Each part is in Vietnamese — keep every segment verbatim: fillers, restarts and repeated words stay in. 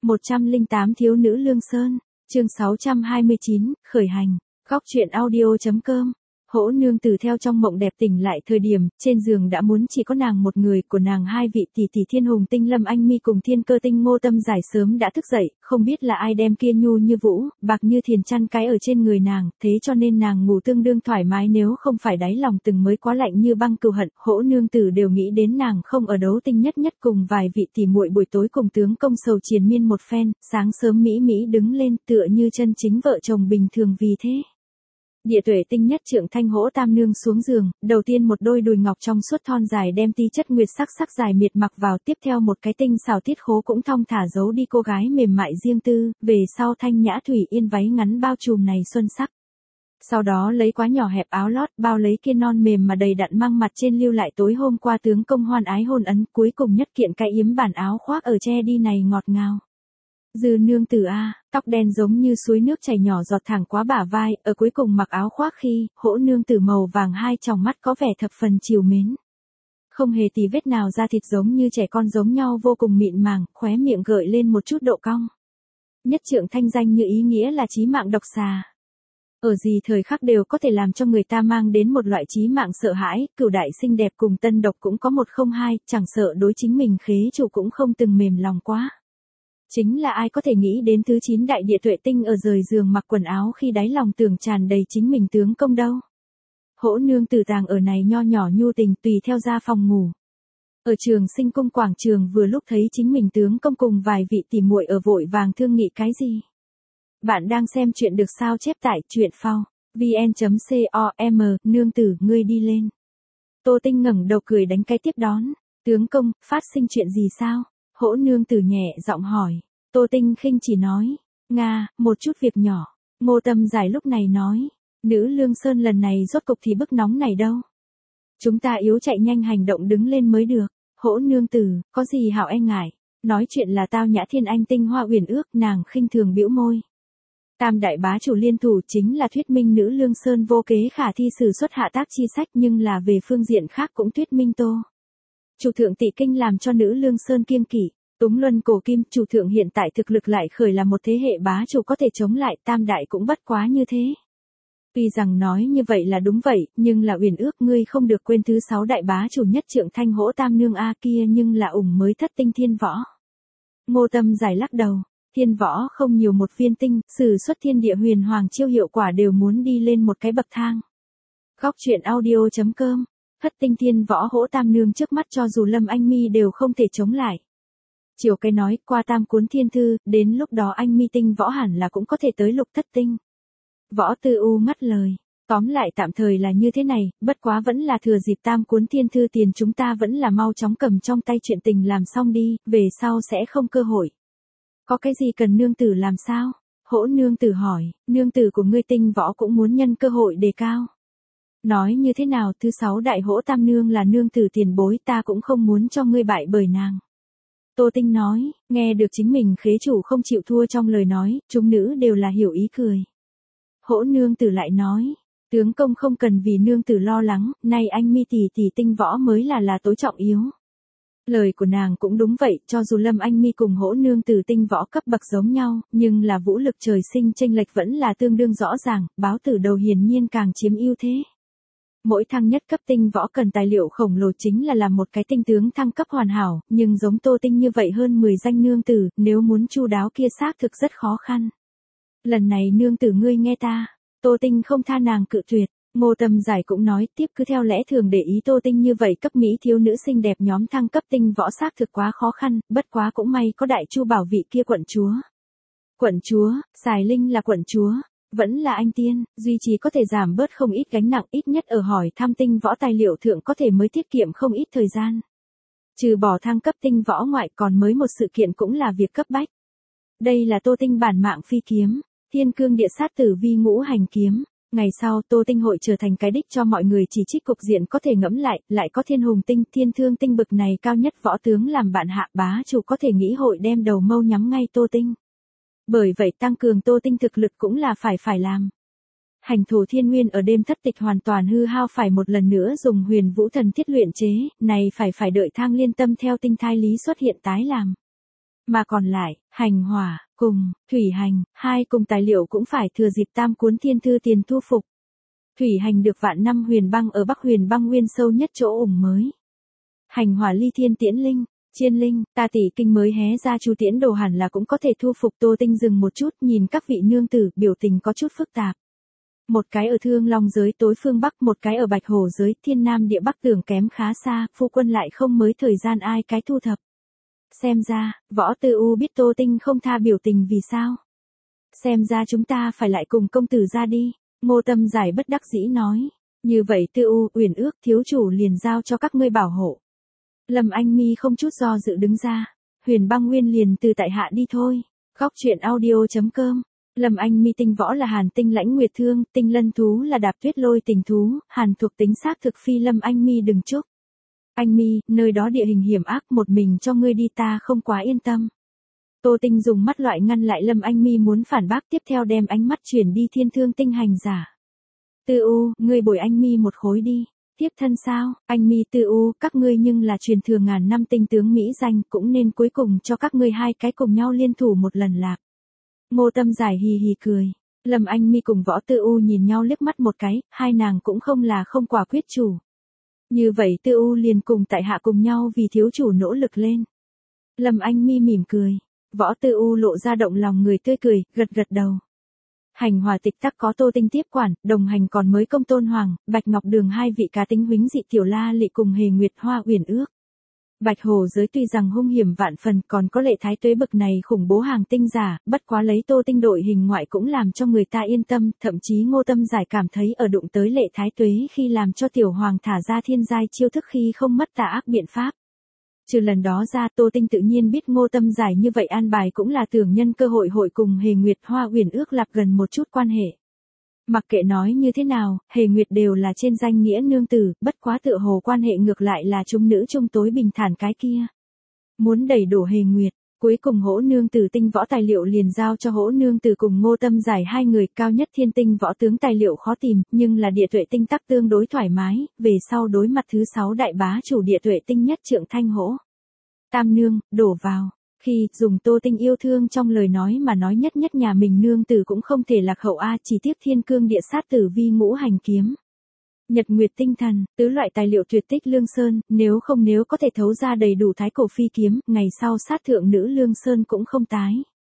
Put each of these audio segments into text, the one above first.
một trăm lẻ tám Thiếu nữ Lương Sơn, chương sáu trăm hai mươi chín, khởi hành. Góc truyện audio chấm com. Hỗ nương tử theo trong mộng đẹp tỉnh lại thời điểm, trên giường đã muốn chỉ có nàng một người, của nàng hai vị tỷ tỷ Thiên Hùng Tinh Lâm Anh Mi cùng Thiên Cơ Tinh Ngô Tâm Giải sớm đã thức dậy, không biết là ai đem kia nhu như vũ, bạc như thiền chăn cái ở trên người nàng, thế cho nên nàng ngủ tương đương thoải mái, nếu không phải đáy lòng từng mới quá lạnh như băng cừu hận, hỗ nương tử đều nghĩ đến nàng không ở đấu tinh nhất nhất cùng vài vị tỷ muội buổi tối cùng tướng công sầu triền miên một phen, sáng sớm mỹ mỹ đứng lên tựa như chân chính vợ chồng bình thường. Vì thế Địa Tuệ Tinh nhất trượng thanh hỗ tam nương xuống giường, đầu tiên một đôi đùi ngọc trong suốt thon dài đem ti chất nguyệt sắc sắc dài miệt mặc vào, tiếp theo một cái tinh xảo tiết khố cũng thong thả giấu đi cô gái mềm mại riêng tư, về sau thanh nhã thủy yên váy ngắn bao trùm này xuân sắc. Sau đó lấy quá nhỏ hẹp áo lót bao lấy kia non mềm mà đầy đặn mang mặt trên lưu lại tối hôm qua tướng công hoan ái hôn ấn, cuối cùng nhất kiện cái yếm bản áo khoác ở che đi này ngọt ngào. Dư nương tử a, tóc đen giống như suối nước chảy nhỏ giọt thẳng quá bả vai, ở cuối cùng mặc áo khoác khi, hỗ nương tử màu vàng hai tròng mắt có vẻ thập phần trìu mến. Không hề tì vết nào, da thịt giống như trẻ con giống nhau vô cùng mịn màng, khóe miệng gợi lên một chút độ cong. Nhất trượng thanh danh như ý nghĩa là chí mạng độc xà. Ở gì thời khắc đều có thể làm cho người ta mang đến một loại chí mạng sợ hãi, cửu đại xinh đẹp cùng tân độc cũng có một không hai, chẳng sợ đối chính mình khế chủ cũng không từng mềm lòng quá. Chính là ai có thể nghĩ đến thứ chín đại địa tuệ tinh ở rời giường mặc quần áo khi đáy lòng tưởng tràn đầy chính mình tướng công đâu. Hỗ nương tử tàng ở này nho nhỏ nhu tình tùy theo ra phòng ngủ. Ở Trường Sinh cung quảng trường vừa lúc thấy chính mình tướng công cùng vài vị tỷ muội ở vội vàng thương nghị cái gì. Bạn đang xem chuyện được sao chép tại truyện phao, vn chấm com, nương tử ngươi đi lên. Tô Tinh ngẩng đầu cười đánh cái tiếp đón, tướng công, phát sinh chuyện gì sao? Hỗ nương tử nhẹ giọng hỏi. Tô Tinh khinh chỉ nói, Nga, một chút việc nhỏ. Ngô Tâm Giải lúc này nói, nữ Lương Sơn lần này rốt cục thì bức nóng này đâu. Chúng ta yếu chạy nhanh hành động đứng lên mới được. Hỗ nương tử, có gì hảo e ngại. Nói chuyện là tao nhã thiên anh tinh hoa uyển ước, nàng khinh thường bĩu môi. Tam đại bá chủ liên thủ chính là thuyết minh nữ Lương Sơn vô kế khả thi sử xuất hạ tác chi sách, nhưng là về phương diện khác cũng thuyết minh Tô chủ thượng tị kinh làm cho nữ Lương Sơn kiêng kỵ. Túng luân cổ kim, chủ thượng hiện tại thực lực lại khởi là một thế hệ bá chủ có thể chống lại, tam đại cũng bất quá như thế. Tuy rằng nói như vậy là đúng vậy, nhưng là uyển ước ngươi không được quên thứ sáu đại bá chủ nhất trượng thanh hỗ tam nương a kia nhưng là ủng mới thất tinh thiên võ. Ngô Tâm Giải lắc đầu, thiên võ không nhiều một viên tinh, sử xuất thiên địa huyền hoàng chiêu hiệu quả đều muốn đi lên một cái bậc thang. Góc truyện audio chấm com. Thất tinh thiên võ hỗ tam nương trước mắt cho dù Lâm Anh Mi đều không thể chống lại. Chiều cái nói qua tam cuốn thiên thư, đến lúc đó anh Mi tinh võ hẳn là cũng có thể tới lục thất tinh. Võ Tư U ngắt lời, tóm lại tạm thời là như thế này, bất quá vẫn là thừa dịp tam cuốn thiên thư tiền chúng ta vẫn là mau chóng cầm trong tay chuyện tình làm xong đi, về sau sẽ không cơ hội. Có cái gì cần nương tử làm sao? Hỗ nương tử hỏi, nương tử của ngươi tinh võ cũng muốn nhân cơ hội đề cao. Nói như thế nào, thứ sáu đại hỗ tam nương là nương tử tiền bối, ta cũng không muốn cho ngươi bại bởi nàng. Tô Tinh nói, nghe được chính mình khế chủ không chịu thua trong lời nói, chúng nữ đều là hiểu ý cười. Hỗ nương tử lại nói, tướng công không cần vì nương tử lo lắng, nay anh Mi tỷ tỷ tinh võ mới là là tối trọng yếu. Lời của nàng cũng đúng vậy, cho dù Lâm Anh Mi cùng hỗ nương tử tinh võ cấp bậc giống nhau, nhưng là vũ lực trời sinh chênh lệch vẫn là tương đương rõ ràng, báo tử đầu hiển nhiên càng chiếm ưu thế. Mỗi thăng nhất cấp tinh võ cần tài liệu khổng lồ chính là làm một cái tinh tướng thăng cấp hoàn hảo, nhưng giống Tô Tinh như vậy hơn mười danh nương tử, nếu muốn chu đáo kia xác thực rất khó khăn. Lần này nương tử ngươi nghe ta, Tô Tinh không tha nàng cự tuyệt. Ngô Tâm Giải cũng nói tiếp cứ theo lẽ thường để ý Tô Tinh như vậy cấp mỹ thiếu nữ xinh đẹp nhóm thăng cấp tinh võ xác thực quá khó khăn, bất quá cũng may có đại chu bảo vị kia quận chúa. Quận chúa, Xài Linh là quận chúa. Vẫn là anh tiên, duy trì có thể giảm bớt không ít gánh nặng, ít nhất ở hỏi thăm tinh võ tài liệu thượng có thể mới tiết kiệm không ít thời gian. Trừ bỏ thăng cấp tinh võ ngoại còn mới một sự kiện cũng là việc cấp bách. Đây là Tô Tinh bản mạng phi kiếm, thiên cương địa sát tử vi ngũ hành kiếm. Ngày sau Tô Tinh hội trở thành cái đích cho mọi người chỉ trích cục diện có thể ngẫm lại, lại có thiên hùng tinh, thiên thương tinh bực này cao nhất võ tướng làm bạn hạ bá chủ có thể nghĩ hội đem đầu mâu nhắm ngay Tô Tinh. Bởi vậy tăng cường Tô Tinh thực lực cũng là phải phải làm. Hành thổ thiên nguyên ở đêm thất tịch hoàn toàn hư hao phải một lần nữa dùng huyền vũ thần thiết luyện chế, này phải phải đợi thang liên tâm theo tinh thai lý xuất hiện tái làm. Mà còn lại, hành hỏa, cùng, thủy hành, hai cùng tài liệu cũng phải thừa dịp tam cuốn thiên thư tiền thu phục. Thủy hành được vạn năm huyền băng ở Bắc Huyền băng nguyên sâu nhất chỗ ủng mới. Hành hỏa ly thiên tiễn linh, chiên linh, ta tỷ kinh mới hé ra chu tiễn đồ hẳn là cũng có thể thu phục. Tô Tinh dừng một chút nhìn các vị nương tử, biểu tình có chút phức tạp. Một cái ở Thương Long giới tối phương Bắc, một cái ở Bạch Hổ giới thiên nam địa Bắc, tưởng kém khá xa, phu quân lại không mới thời gian ai cái thu thập. Xem ra, Võ Tư U biết Tô Tinh không tha biểu tình vì sao. Xem ra chúng ta phải lại cùng công tử ra đi, Ngô Tâm Giải bất đắc dĩ nói. Như vậy Tư U, Uyển Ước thiếu chủ liền giao cho các ngươi bảo hộ. Lâm Anh Mi không chút do dự đứng ra. Huyền băng nguyên liền từ tại hạ đi thôi. Góc truyện audio.com. Lâm Anh Mi tinh võ là hàn tinh lãnh nguyệt thương, tinh lân thú là đạp tuyết lôi tình thú, hàn thuộc tính xác thực phi Lâm Anh Mi đừng chúc. Anh Mi, nơi đó địa hình hiểm ác, một mình cho ngươi đi ta không quá yên tâm. Tô Tinh dùng mắt loại ngăn lại Lâm Anh Mi muốn phản bác, tiếp theo đem ánh mắt chuyển đi thiên thương tinh hành giả. Tư U, ngươi bồi anh Mi một khối đi. Tiếp thân sao, anh Mi Tư U, các ngươi nhưng là truyền thừa ngàn năm tinh tướng Mỹ danh, cũng nên cuối cùng cho các ngươi hai cái cùng nhau liên thủ một lần lạc. Ngô Tâm Giải hì hì cười. Lâm Anh Mi cùng Võ Tư U nhìn nhau liếc mắt một cái, hai nàng cũng không là không quả quyết chủ. Như vậy Tư U liền cùng tại hạ cùng nhau vì thiếu chủ nỗ lực lên. Lâm Anh Mi mỉm cười. Võ Tư U lộ ra động lòng người tươi cười, gật gật đầu. Hành hỏa tịch tắc có Tô Tinh tiếp quản, đồng hành còn mới Công Tôn Hoàng, Bạch Ngọc Đường hai vị cá tính huỳnh dị Tiểu La Lị cùng Hề Nguyệt Hoa Uyển Ước. Bạch Hổ giới tuy rằng hung hiểm vạn phần, còn có Lệ Thái Tuế bực này khủng bố hàng tinh giả, bất quá lấy Tô Tinh đội hình ngoại cũng làm cho người ta yên tâm, thậm chí Ngô Tâm Giải cảm thấy ở đụng tới Lệ Thái Tuế khi làm cho Tiểu Hoàng thả ra thiên giai chiêu thức khi không mất tà ác biện pháp. Trừ lần đó ra, Tô Tinh tự nhiên biết Ngô Tâm Giải như vậy an bài cũng là tưởng nhân cơ hội hội cùng Hề Nguyệt Hoa Uyển Ước lập gần một chút quan hệ. Mặc kệ nói như thế nào, Hề Nguyệt đều là trên danh nghĩa nương tử, bất quá tựa hồ quan hệ ngược lại là chúng nữ trung tối bình thản cái kia. Muốn đẩy đổ Hề Nguyệt, cuối cùng Hỗ nương tử tinh võ tài liệu liền giao cho Hỗ nương tử cùng Ngô Tâm Giải hai người, cao nhất thiên tinh võ tướng tài liệu khó tìm, nhưng là địa tuệ tinh tắc tương đối thoải mái, về sau đối mặt thứ sáu đại bá chủ địa tuệ tinh nhất Trượng Thanh Hỗ. Tam nương, đổ vào. Khi dùng Tô Tinh yêu thương trong lời nói mà nói nhất nhất nhà mình nương tử cũng không thể lạc hậu a, chỉ tiếc thiên cương địa sát tử vi ngũ hành kiếm. Nhật nguyệt tinh thần, tứ loại tài liệu tuyệt tích lương sơn, nếu không nếu có thể thấu ra đầy đủ thái cổ phi kiếm, ngày sau sát thượng nữ lương sơn cũng không tái.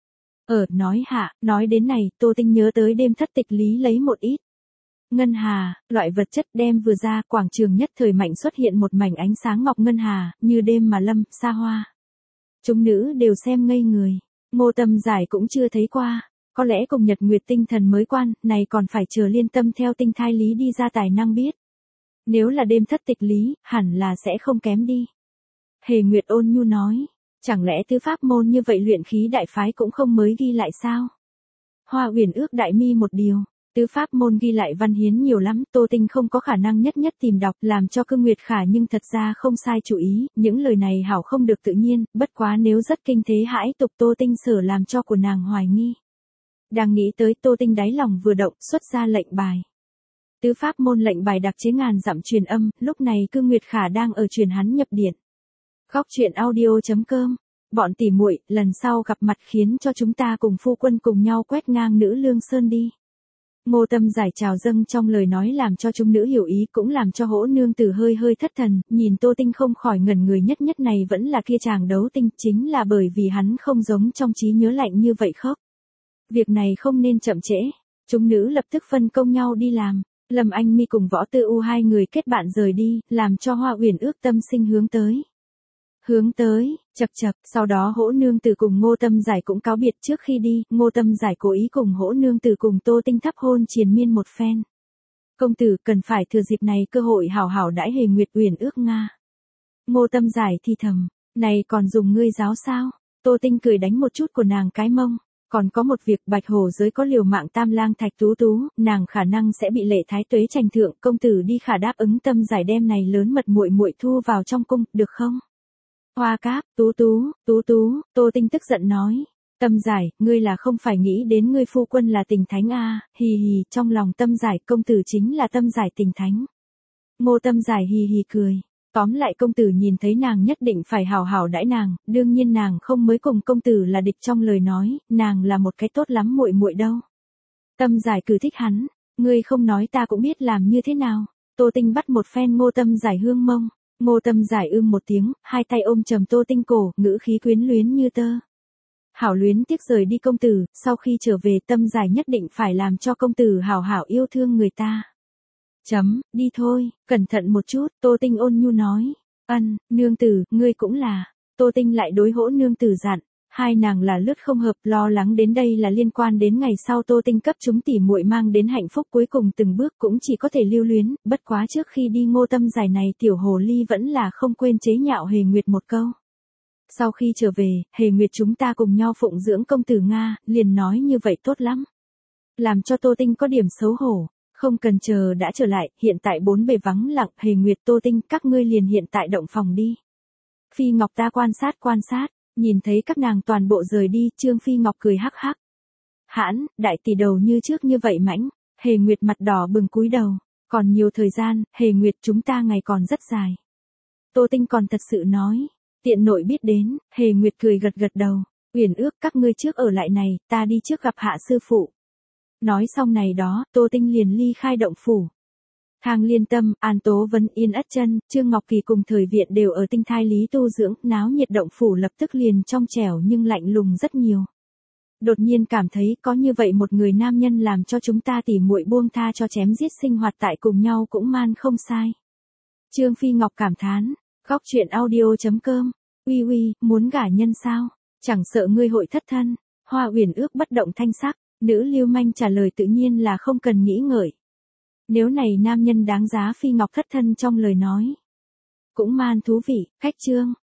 Ở, nói hạ, nói đến này, Tô Tinh nhớ tới đêm thất tịch lý lấy một ít. Ngân hà, loại vật chất đem vừa ra, quảng trường nhất thời mạnh xuất hiện một mảnh ánh sáng ngọc ngân hà, như đêm mà lâm, xa hoa. Chúng nữ đều xem ngây người, Ngô Tâm Giải cũng chưa thấy qua, có lẽ cùng Nhật Nguyệt tinh thần mới quan, này còn phải chờ liên tâm theo tinh thai lý đi ra tài năng biết. Nếu là đêm thất tịch lý, hẳn là sẽ không kém đi. Hề Nguyệt ôn nhu nói, chẳng lẽ tứ pháp môn như vậy luyện khí đại phái cũng không mới ghi lại sao? Hoa Uyển Ước đại mi một điều. Tứ pháp môn ghi lại văn hiến nhiều lắm, Tô Tinh không có khả năng nhất nhất tìm đọc, làm cho Cương Nguyệt Khả nhưng thật ra không sai chủ ý, những lời này hảo không được tự nhiên, bất quá nếu rất kinh thế hãi tục Tô Tinh sở làm cho của nàng hoài nghi. Đang nghĩ tới Tô Tinh đáy lòng vừa động, xuất ra lệnh bài. Tứ pháp môn lệnh bài đặc chế ngàn dặm truyền âm, lúc này Cương Nguyệt Khả đang ở truyền hắn nhập điện. Góc truyện audio.com. Bọn tỉ muội, lần sau gặp mặt khiến cho chúng ta cùng phu quân cùng nhau quét ngang nữ lương sơn đi. Ngô Tâm Giải chào dâng trong lời nói làm cho chúng nữ hiểu ý, cũng làm cho Hỗ nương tử hơi hơi thất thần, nhìn Tô Tinh không khỏi ngẩn người, nhất nhất này vẫn là kia chàng đấu tinh, chính là bởi vì hắn không giống trong trí nhớ lạnh như vậy khóc. Việc này không nên chậm trễ, chúng nữ lập tức phân công nhau đi làm. Lâm Anh Mi cùng Võ Tư U hai người kết bạn rời đi, làm cho Hoa Uyển Ước tâm sinh hướng tới. Hướng tới, chập chập, sau đó Hỗ nương tử cùng Ngô Tâm Giải cũng cáo biệt, trước khi đi, Ngô Tâm Giải cố ý cùng Hỗ nương tử cùng Tô Tinh thắp hôn triền miên một phen. Công tử cần phải thừa dịp này cơ hội hảo hảo đãi Hề Nguyệt Uyển Ước Nga. Ngô Tâm Giải thì thầm, này còn dùng ngươi giáo sao? Tô Tinh cười đánh một chút của nàng cái mông. Còn có một việc, Bạch Hổ giới có liều mạng tam lang Thạch Tú Tú, nàng khả năng sẽ bị Lệ Thái Tuế tranh thượng, công tử đi khả đáp ứng Tâm Giải đem này lớn mật muội muội thu vào trong cung, được không? Hoa Cáp, Tú Tú, Tú Tú, Tô Tinh tức giận nói, Tâm Giải, ngươi là không phải nghĩ đến ngươi phu quân là tình thánh a, hì hì, trong lòng Tâm Giải công tử chính là Tâm Giải tình thánh. Ngô Tâm Giải hì hì cười, Tóm lại công tử nhìn thấy nàng nhất định phải hảo hảo đãi nàng, đương nhiên nàng không mới cùng công tử là địch trong lời nói, nàng là một cái tốt lắm muội muội đâu. Tâm Giải cử thích hắn, ngươi không nói ta cũng biết làm như thế nào. Tô Tinh bắt một phen Ngô Tâm Giải hương mông, Ngô Tâm Giải ưm một tiếng, hai tay ôm trầm Tô Tinh cổ, ngữ khí quyến luyến như tơ. Hảo luyến tiếc rời đi công tử, sau khi trở về Tâm Giải nhất định phải làm cho công tử hảo hảo yêu thương người ta. Chấm, đi thôi, cẩn thận một chút, Tô Tinh ôn nhu nói. Ân, nương tử, ngươi cũng là. Tô Tinh lại đối Hỗ nương tử dặn, hai nàng là lướt không hợp, lo lắng đến đây là liên quan đến ngày sau Tô Tinh cấp chúng tỉ muội mang đến hạnh phúc cuối cùng từng bước cũng chỉ có thể lưu luyến, bất quá trước khi đi Ngô Tâm Giải này tiểu hồ ly vẫn là không quên chế nhạo Hề Nguyệt một câu. Sau khi trở về, Hề Nguyệt chúng ta cùng nhau phụng dưỡng công tử Nga, liền nói như vậy tốt lắm. Làm cho Tô Tinh có điểm xấu hổ. Không cần chờ đã trở lại, hiện tại bốn bề vắng lặng, Hề Nguyệt Tô Tinh các ngươi liền hiện tại động phòng đi. Phi Ngọc ta quan sát quan sát, nhìn thấy các nàng toàn bộ rời đi, Trương Phi Ngọc cười hắc hắc. Hãn, đại tỷ đầu như trước như vậy mãnh, Hề Nguyệt mặt đỏ bừng cúi đầu, còn nhiều thời gian, Hề Nguyệt chúng ta ngày còn rất dài. Tô Tinh còn thật sự nói, tiện nội biết đến, Hề Nguyệt cười gật gật đầu, Uyển ước các ngươi trước ở lại này, ta đi trước gặp hạ sư phụ. Nói xong này đó, Tô Tinh liền ly khai động phủ. Thang Liên Tâm, An Tố Vân Yên Ất Chân, Trương Ngọc Kỳ cùng thời viện đều ở tinh thai lý tu dưỡng, náo nhiệt động phủ lập tức liền trong trẻo nhưng lạnh lùng rất nhiều. Đột nhiên cảm thấy có như vậy một người nam nhân làm cho chúng ta tỉ muội buông tha cho chém giết sinh hoạt tại cùng nhau cũng man không sai. Trương Phi Ngọc cảm thán, góc truyện audio.com, uy uy, muốn gả nhân sao, chẳng sợ ngươi hội thất thân, Hoa Uyển ước bất động thanh sắc. Nữ lưu manh trả lời tự nhiên là không cần nghĩ ngợi. Nếu này nam nhân đáng giá Phi Ngọc thất thân trong lời nói. Cũng man thú vị, khách chương.